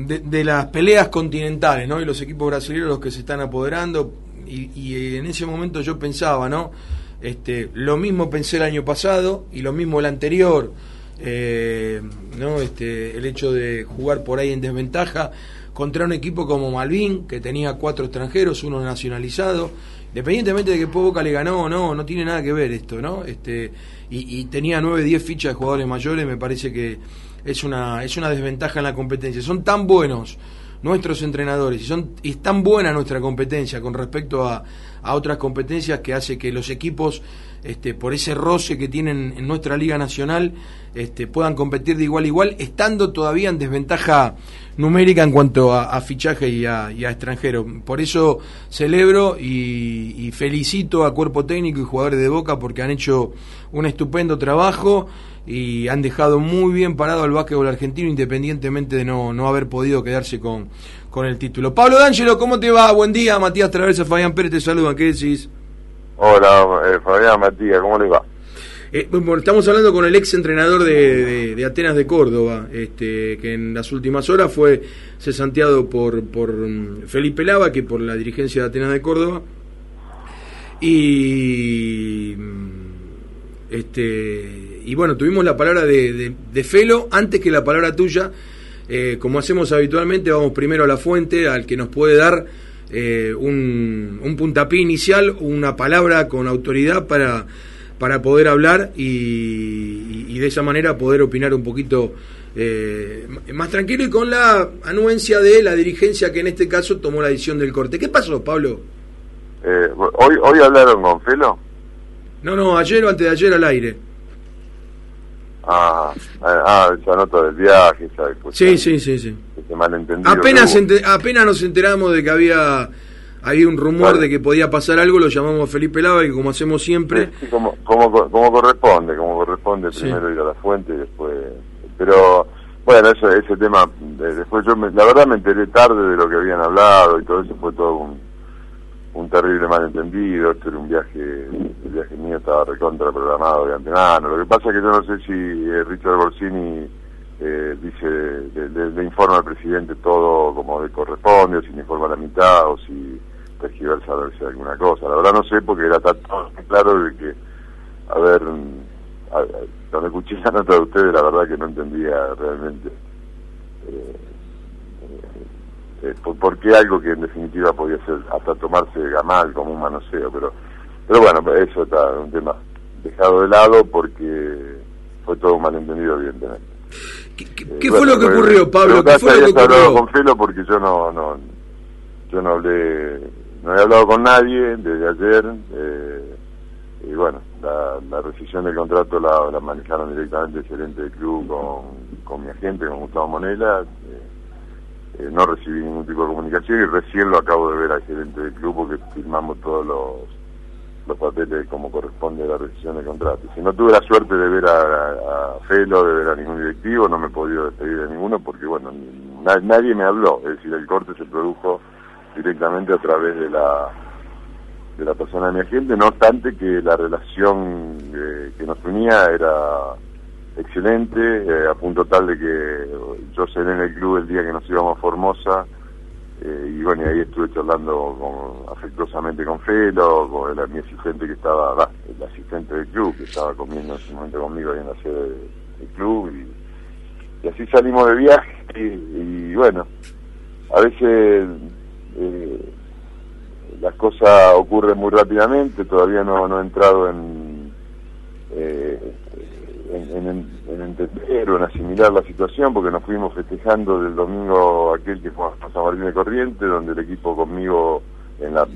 de las peleas continentales, ¿no? Y los equipos brasileños los que se están apoderando, y en ese momento yo pensaba, ¿no? Lo mismo pensé el año pasado y lo mismo el anterior, ¿no? El hecho de jugar por ahí en desventaja contra un equipo como Malvin, que tenía 4 extranjeros, uno nacionalizado, independientemente de que Boca le ganó o no tiene nada que ver esto, ¿no? Y tenía 9, 10 fichas de jugadores mayores. Me parece que es una desventaja en la competencia. Son tan buenos nuestros entrenadores y es tan buena nuestra competencia con respecto a otras competencias, que hace que los equipos, por ese roce que tienen en nuestra Liga Nacional, puedan competir de igual a igual, estando todavía en desventaja numérica en cuanto a fichaje y a extranjero. Por eso celebro y felicito a cuerpo técnico y jugadores de Boca, porque han hecho un estupendo trabajo y han dejado muy bien parado al básquetbol argentino, independientemente de no haber podido quedarse con el título. Pablo D'Angelo, ¿cómo te va? Buen día. Matías Traversa, Fabián Pérez te saludan. ¿Qué decís? Hola, Fabián, Matías, ¿cómo les va? Bueno, estamos hablando con el ex entrenador de Atenas de Córdoba, que en las últimas horas fue cesanteado por Felipe Lava, que por la dirigencia de Atenas de Córdoba, y bueno, tuvimos la palabra de Felo antes que la palabra tuya. Como hacemos habitualmente, vamos primero a la fuente, al que nos puede dar un puntapié inicial, una palabra con autoridad para poder hablar y de esa manera poder opinar un poquito más tranquilo y con la anuencia de la dirigencia, que en este caso tomó la decisión del corte. ¿Qué pasó, Pablo? ¿Hoy hablaron con Felo? No, ayer o antes de ayer al aire. Esa nota del viaje, esa cuestión. Sí. Ese malentendido. Apenas nos enteramos de que había un rumor de que podía pasar algo, lo llamamos a Felipe Lava, y como hacemos siempre... Sí, como corresponde sí. Primero ir a la fuente y después... Pero, bueno, ese tema, después la verdad me enteré tarde de lo que habían hablado y todo eso, fue todo un terrible malentendido. Era un viaje, el viaje mío estaba recontra programado de antemano. Lo que pasa es que yo no sé si Richard Borsini le informa al presidente todo como le corresponde, o si le informa la mitad, o si tergiversa a ver si hay alguna cosa. La verdad no sé, porque era tan claro de que, cuando escuché esa nota de ustedes, la verdad que no entendía realmente por qué algo que en definitiva podía ser hasta tomarse mal como un manoseo, pero bueno, eso está un tema dejado de lado porque fue todo un malentendido, evidentemente. ¿Qué fue lo que ocurrió, Pablo? ¿Qué fue lo que ocurrió? Hablado con Felo porque yo no hablé, no he hablado con nadie desde ayer, y bueno, la rescisión del contrato la manejaron directamente el gerente del club con mi agente, con Gustavo Monela. No recibí ningún tipo de comunicación y recién lo acabo de ver al gerente del club, porque firmamos todos los papeles como corresponde a la rescisión del contrato. Si no tuve la suerte de ver a Felo, de ver a ningún directivo, no me he podido despedir de ninguno, porque bueno, nadie me habló. Es decir, el corte se produjo directamente a través de la persona de mi agente, no obstante que la relación que nos unía era excelente, a punto tal de que yo cené en el club el día que nos íbamos a Formosa, y bueno, y ahí estuve charlando afectuosamente con Felo, con mi asistente que estaba, el asistente del club, que estaba comiendo en ese momento conmigo ahí en la sede del club, y así salimos de viaje, y bueno, a veces las cosas ocurren muy rápidamente. Todavía no he entrado en entender o en asimilar la situación, porque nos fuimos festejando del domingo aquel que fue a San Martín de Corrientes, donde el equipo conmigo en la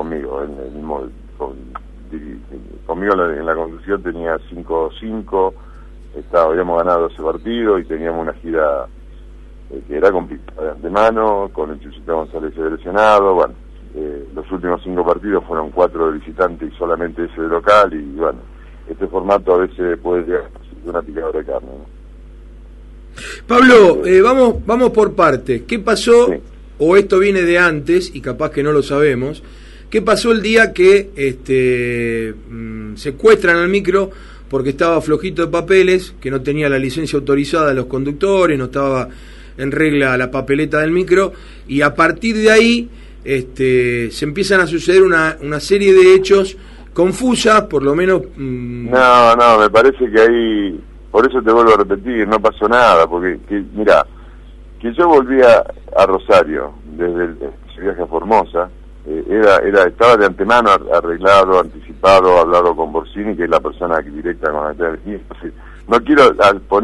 construcción tenía 5-5, habíamos ganado ese partido y teníamos una gira que era complicada de antemano, con el Chuchita González lesionado. Bueno, los últimos 5 partidos fueron 4 de visitante y solamente ese de local, y bueno, este formato a veces puede llegar a ser una picadora de carne, ¿no? Pablo, vamos por partes. ¿Qué pasó? Sí. O esto viene de antes y capaz que no lo sabemos. ¿Qué pasó el día que secuestran al micro porque estaba flojito de papeles, que no tenía la licencia autorizada de los conductores, no estaba en regla la papeleta del micro, y a partir de ahí se empiezan a suceder una serie de hechos confusas, por lo menos. No, me parece que ahí, por eso te vuelvo a repetir, no pasó nada, porque mirá, que yo volvía a Rosario desde el viaje a Formosa, estaba de antemano arreglado, anticipado, hablado con Borsini, que es la persona directa con la que no quiero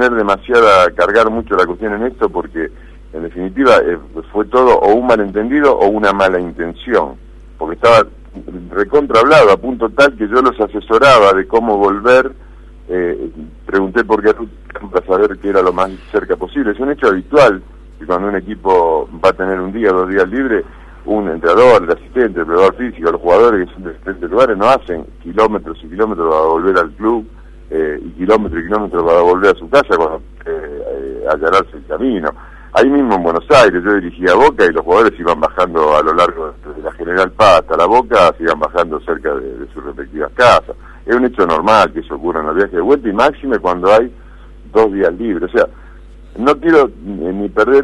cargar mucho la cuestión en esto, porque en definitiva fue todo o un malentendido o una mala intención, porque estaba recontra hablado, a punto tal que yo los asesoraba de cómo volver. Pregunté por qué para saber que era lo más cerca posible. Es un hecho habitual que cuando un equipo va a tener un día, 2 días libres, un entrenador, el asistente, el preparador físico, los jugadores que son de diferentes lugares no hacen kilómetros y kilómetros para volver al club, y kilómetros para volver a su casa cuando allanarse el camino. Ahí mismo en Buenos Aires yo dirigía Boca y los jugadores iban bajando a lo largo de la General Paz hasta la Boca, se iban bajando cerca de sus respectivas casas. Es un hecho normal que eso ocurra en el viaje de vuelta, y máxime cuando hay 2 días libres. O sea, no quiero ni perder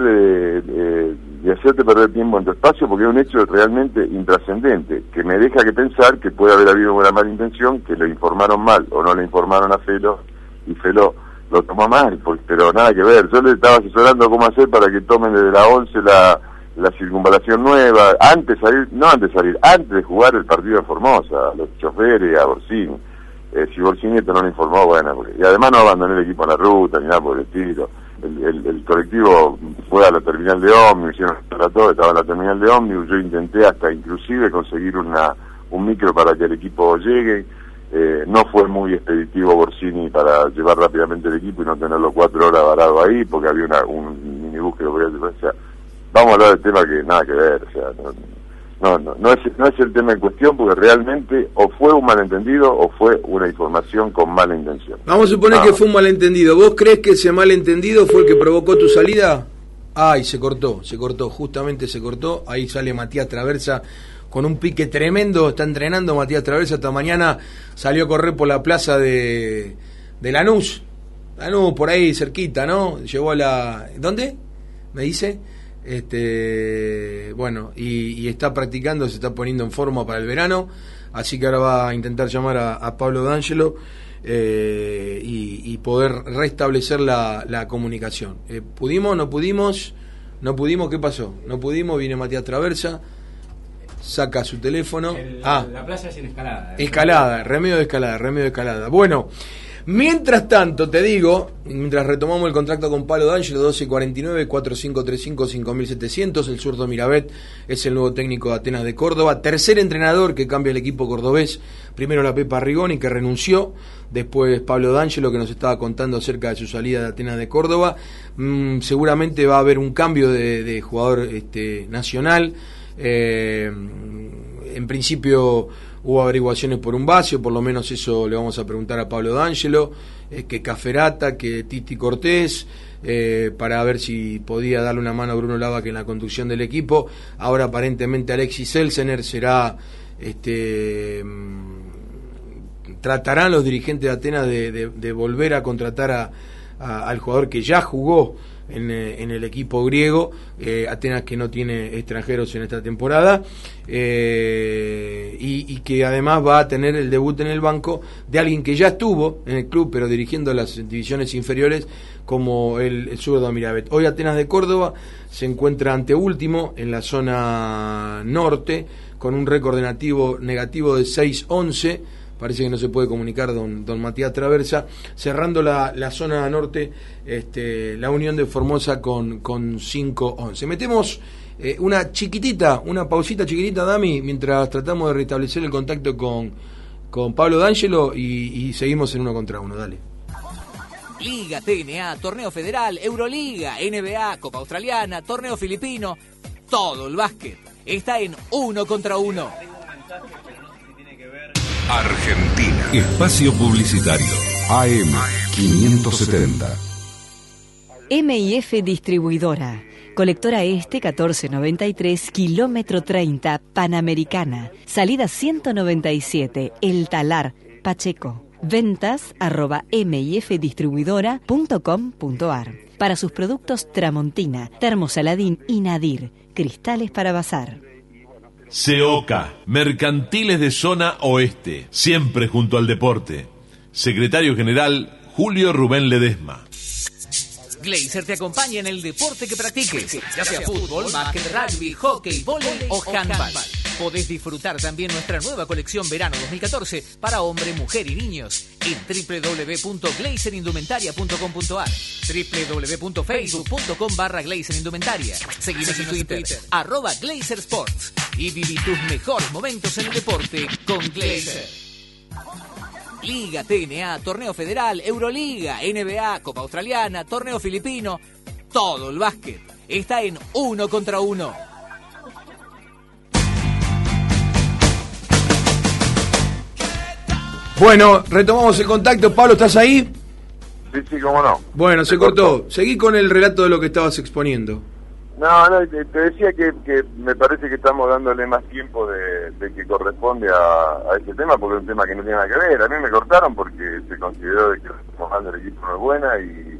de hacerte perder tiempo en tu espacio, porque es un hecho realmente intrascendente, que me deja que pensar que puede haber habido una mala intención, que le informaron mal o no le informaron a Felo, y Felo lo tomó mal, pero nada que ver. Yo le estaba asesorando cómo hacer para que tomen desde la 11 la circunvalación nueva, antes de jugar el partido de Formosa, a los choferes, a Borsini. Si Borsini esto no lo informó, bueno, y además no abandoné el equipo en la ruta, ni nada por el estilo. El colectivo fue a la terminal de ómnibus, hicieron todo, estaba en la terminal de ómnibus, yo intenté hasta inclusive conseguir un micro para que el equipo llegue. No fue muy expeditivo Borsini para llevar rápidamente el equipo y no tenerlo 4 horas varado ahí, porque había un minibús que lo podía llevar. O sea, vamos a hablar del tema que nada que ver, o sea, no es el tema en cuestión, porque realmente o fue un malentendido o fue una información con mala intención. Vamos a suponer que fue un malentendido. ¿Vos crees que ese malentendido fue el que provocó tu salida? Ay, se cortó, justamente se cortó. Ahí sale Matías Traversa con un pique tremendo, está entrenando Matías Traversa. Esta mañana salió a correr por la plaza de Lanús, por ahí cerquita, ¿no? Llegó a la... ¿Dónde? Me dice... bueno, y está practicando, se está poniendo en forma para el verano, así que ahora va a intentar llamar a Pablo D'Angelo y poder restablecer la comunicación. ¿Pudimos? ¿No pudimos? ¿No pudimos? ¿Qué pasó? No pudimos, viene Matías Traversa, saca su teléfono. La playa es en escalada. Remedio de escalada. Bueno, mientras tanto, te digo, mientras retomamos el contacto con Pablo D'Angelo, 1249-4535-5700, el zurdo Mirabet es el nuevo técnico de Atenas de Córdoba, tercer entrenador que cambia el equipo cordobés, primero la Pepa Rigoni, que renunció, después Pablo D'Angelo, que nos estaba contando acerca de su salida de Atenas de Córdoba. Seguramente va a haber un cambio de jugador nacional. En principio hubo averiguaciones por un vacío, por lo menos eso le vamos a preguntar a Pablo D'Angelo, que Caferata, que Titi Cortés, para ver si podía darle una mano a Bruno Lava, que en la conducción del equipo. Ahora aparentemente Alexis Selsener será, tratarán los dirigentes de Atenas de volver a contratar al jugador que ya jugó en el equipo griego, Atenas que no tiene extranjeros en esta temporada, y que además va a tener el debut en el banco de alguien que ya estuvo en el club pero dirigiendo las divisiones inferiores, como el zurdo Mirabet. Hoy Atenas de Córdoba se encuentra anteúltimo en la zona norte con un récord negativo de 6-11. Parece que no se puede comunicar don Matías Traversa. Cerrando la zona norte, la Unión de Formosa con 5-11. Metemos una pausita chiquitita, Dami, mientras tratamos de restablecer el contacto con Pablo D'Angelo y seguimos en 1 contra 1. Dale. Liga, TNA, Torneo Federal, Euroliga, NBA, Copa Australiana, Torneo Filipino. Todo el básquet está en 1 contra 1. Argentina. Espacio publicitario. AM 570. MIF Distribuidora. Colectora Este 1493, kilómetro 30, Panamericana. Salida 197, El Talar, Pacheco. Ventas @mifdistribuidora.com.ar. Para sus productos Tramontina, Termosaladín y Nadir, cristales para bazar. SEOCA, Mercantiles de Zona Oeste, siempre junto al deporte. Secretario General Julio Rubén Ledesma. Glazer te acompaña en el deporte que practiques, ya sea fútbol, básquet, rugby, hockey, vóley o handball. Podés disfrutar también nuestra nueva colección verano 2014 para hombre, mujer y niños en www.glazerindumentaria.com.ar, www.facebook.com/glazerindumentaria. Seguinos en Twitter, @glazersports, y viví tus mejores momentos en el deporte con Glazer. Liga, TNA, Torneo Federal, Euroliga, NBA, Copa Australiana, Torneo Filipino, todo el básquet está en 1 contra 1. Bueno, retomamos el contacto. Pablo, ¿estás ahí? Sí, cómo no. Bueno, se cortó. Seguí con el relato de lo que estabas exponiendo. No, te decía que me parece que estamos dándole más tiempo de que corresponde a este tema, porque es un tema que no tiene nada que ver. A mí me cortaron porque se consideró de que la jugando del equipo no es buena y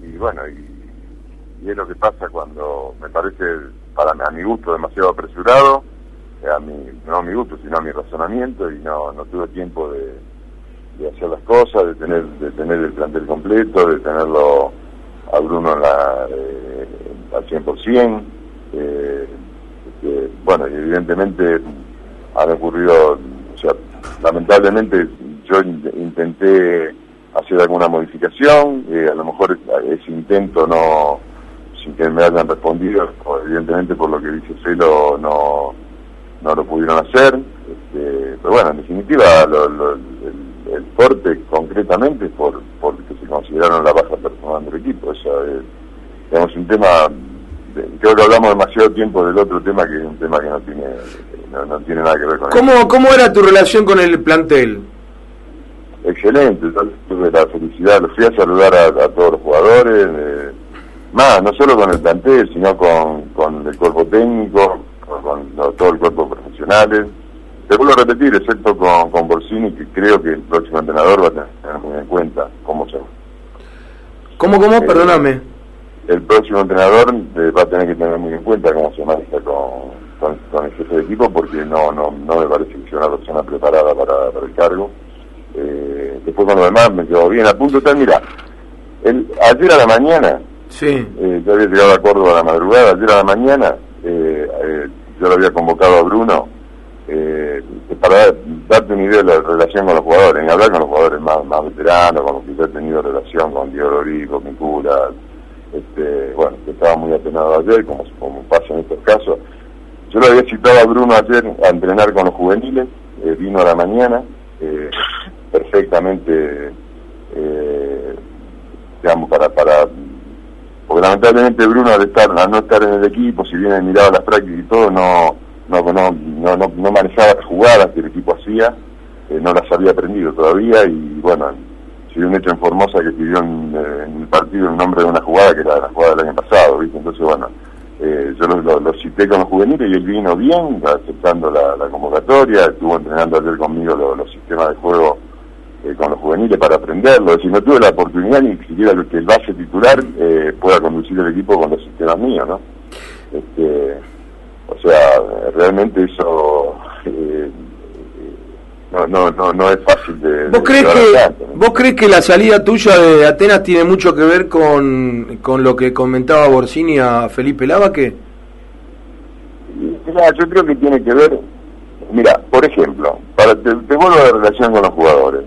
es lo que pasa cuando me parece, a mi gusto, demasiado apresurado, no a mi gusto, sino a mi razonamiento, y no tuve tiempo de hacer las cosas, de tener el plantel completo, de tenerlo a Bruno al 100%, bueno, y evidentemente han ocurrido, o sea, lamentablemente yo intenté hacer alguna modificación, a lo mejor ese intento no, sin que me hayan respondido, evidentemente por lo que dice Celo no lo pudieron hacer, pero bueno, en definitiva el corte concretamente es porque se consideraron la baja personal del equipo. Eso es, digamos, un tema, creo que hablamos demasiado tiempo del otro tema, que es un tema que no tiene nada que ver con eso. ¿Cómo era tu relación con el plantel? Excelente, tuve la felicidad, los fui a saludar a todos los jugadores, no solo con el plantel, sino con el cuerpo técnico, con todo el cuerpo profesionales. Te vuelvo a repetir, excepto con Borsini, que creo que el próximo entrenador va a tener muy en cuenta cómo se... ¿Cómo? Perdóname. El próximo entrenador va a tener que tener muy en cuenta cómo se maneja con el jefe de equipo, porque no me parece que sea una persona preparada para el cargo. Después con lo demás me quedó bien. A punto tal, mira, ayer a la mañana, sí. Yo había llegado a Córdoba a la madrugada, ayer a la mañana yo lo había convocado a Bruno, para darte una idea de la relación con los jugadores, en hablar con los jugadores más veteranos, con los que yo he tenido relación, con Diego Lorico, Micula, bueno, que estaba muy apenado ayer, como pasa en estos casos. Yo lo había citado a Bruno ayer a entrenar con los juveniles, vino a la mañana, perfectamente, digamos, para porque lamentablemente Bruno al no estar en el equipo, si bien miraba las prácticas y todo, no manejaba las jugadas que el equipo hacía, no las había aprendido todavía, y bueno, se dio un hecho en Formosa que pidió en el partido el nombre de una jugada que era la jugada del año pasado, ¿viste? Entonces bueno, yo lo cité con los juveniles y él vino bien, aceptando la convocatoria, estuvo entrenando ayer conmigo los sistemas de juego con los juveniles para aprenderlo. Es decir, no tuve la oportunidad ni siquiera que el base titular pueda conducir el equipo con los sistemas míos, ¿no? O sea, realmente eso no es fácil de... ¿Vos crees que la salida tuya de Atenas tiene mucho que ver con lo que comentaba Borsini a Felipe Lavaque? Mira, yo creo que tiene que ver... Mira, por ejemplo, te vuelvo a la relación con los jugadores.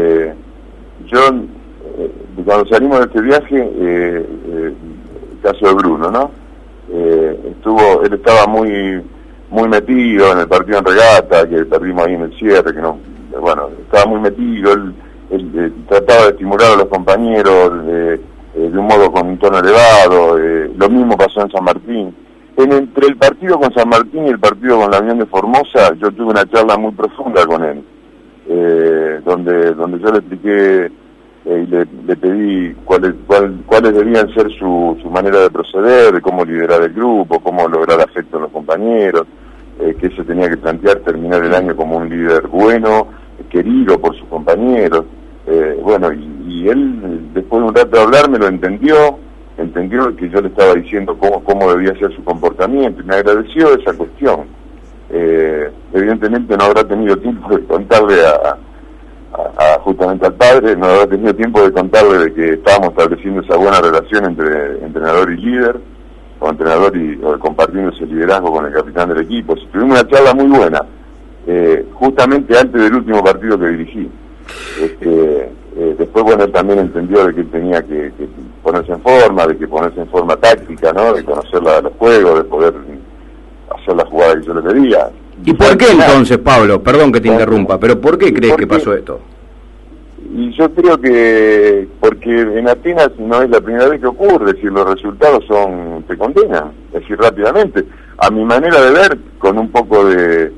Cuando salimos de este viaje, el caso de Bruno, ¿no? Él estaba muy metido en el partido en regata, que perdimos ahí en el cierre, estaba muy metido, él trataba de estimular a los compañeros de un modo con un tono elevado, lo mismo pasó en San Martín. Entre el partido con San Martín y el partido con la Unión de Formosa, yo tuve una charla muy profunda con él, donde yo le expliqué y le pedí cuáles debían ser su manera de proceder, de cómo liderar el grupo, cómo lograr afecto en los compañeros, que se tenía que plantear terminar el año como un líder bueno, querido por sus compañeros. Y él, después de un rato de hablar, me lo entendió, entendió que yo le estaba diciendo cómo debía ser su comportamiento y me agradeció esa cuestión. Evidentemente no habrá tenido tiempo de contarle justamente al padre, no habrá tenido tiempo de contarle de que estábamos estableciendo esa buena relación entre entrenador y líder, o entrenador y compartiendo ese liderazgo con el capitán del equipo. Tuvimos una charla muy buena, justamente antes del último partido que dirigí. Después, bueno, él también entendió de que él tenía que ponerse en forma, de que ponerse en forma táctica, ¿no? De conocer los juegos, de poder hacer la jugada que yo le pedía. ¿Y por qué entonces, Pablo? Perdón que te interrumpa, pero ¿por qué crees que pasó esto? Y yo creo que porque en Atenas no es la primera vez que ocurre, es decir, los resultados te condenan, es decir, rápidamente. A mi manera de ver, con un poco de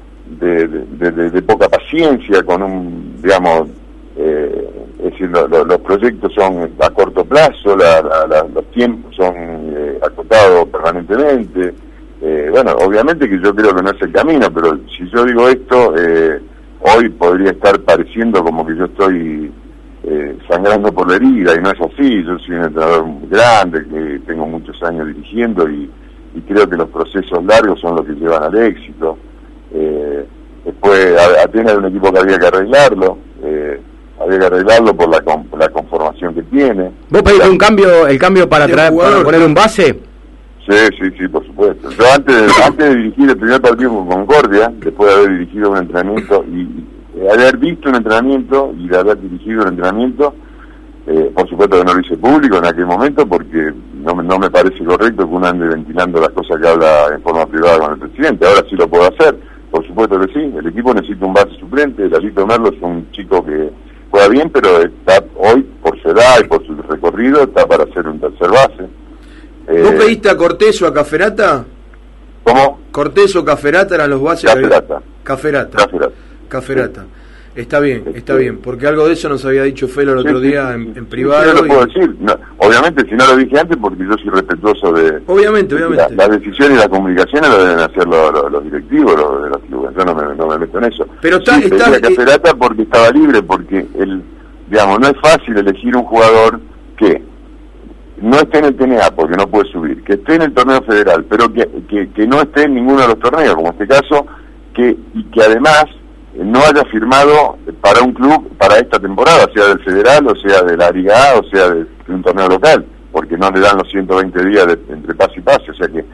poca paciencia, con digamos, es decir, los proyectos son a corto plazo, los tiempos son acotados permanentemente. Bueno, obviamente que yo creo que no es el camino, pero si yo digo esto, hoy podría estar pareciendo como que yo estoy sangrando por la herida, y no es así. Yo soy un entrenador grande, que tengo muchos años dirigiendo, y creo que los procesos largos son los que llevan al éxito. Después, Atenas era un equipo que había que arreglarlo, por la conformación que tiene. ¿Vos pediste el cambio para poner un base? Sí, por supuesto. Yo antes de dirigir el primer partido con Concordia, después de haber dirigido un entrenamiento y haber visto un entrenamiento y de haber dirigido un entrenamiento, por supuesto que no lo hice público en aquel momento, porque no me parece correcto que uno ande ventilando las cosas que habla en forma privada con el presidente. Ahora sí lo puedo hacer, por supuesto que sí. El equipo necesita un base suplente. Lalito Merlo es un chico que juega bien, pero está hoy, por su edad y por su recorrido, está para ser un tercer base. ¿Vos pediste a Cortés o a Caferata? ¿Cómo? ¿Cortés o Caferata eran los bases? Caferata. Está bien, porque algo de eso nos había dicho Felo el otro día en privado. Sí, no lo puedo decir. No, obviamente, si no lo dije antes, porque yo soy respetuoso de... Obviamente. Las decisiones y las comunicaciones lo deben hacer los directivos de los clubes. Yo no me meto en eso. Pero pedí a Caferata porque estaba libre, porque no es fácil elegir un jugador que no esté en el TNA porque no puede subir, que esté en el torneo federal, pero que no esté en ninguno de los torneos, como este caso, y que además no haya firmado para un club para esta temporada, sea del federal, o sea de la Liga A, o sea de un torneo local, porque no le dan los 120 días entre pase y pase. O sea que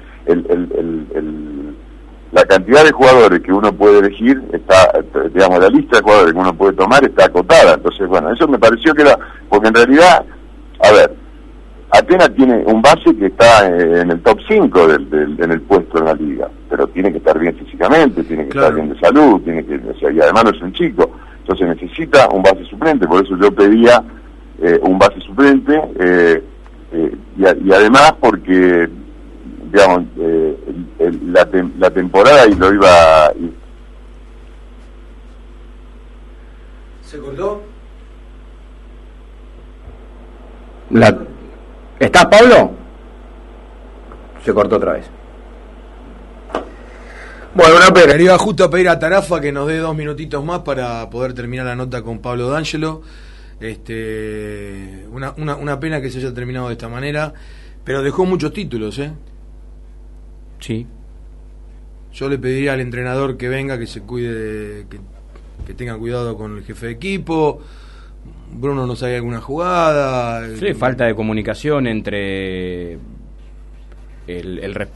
la cantidad de jugadores que uno puede elegir está, la lista de jugadores que uno puede tomar está acotada. Entonces, bueno, eso me pareció que era, porque en realidad, a ver, Atenas tiene un base que está en el top 5 en el puesto en la liga, pero tiene que estar bien físicamente, tiene que estar bien de salud, y además no es un chico, entonces necesita un base suplente. Por eso yo pedía un base suplente, y además porque, digamos, la temporada y lo iba... ¿Se cortó? ¿Estás, Pablo? Se cortó otra vez. Bueno, una pena. Le iba justo a pedir a Tarafa que nos dé 2 minutitos más para poder terminar la nota con Pablo D'Angelo. Una pena que se haya terminado de esta manera, pero dejó muchos títulos, ¿eh? Sí. Yo le pediría al entrenador que venga, que se cuide, que tenga cuidado con el jefe de equipo. Bruno no sabía alguna jugada. Sí, falta de comunicación entre el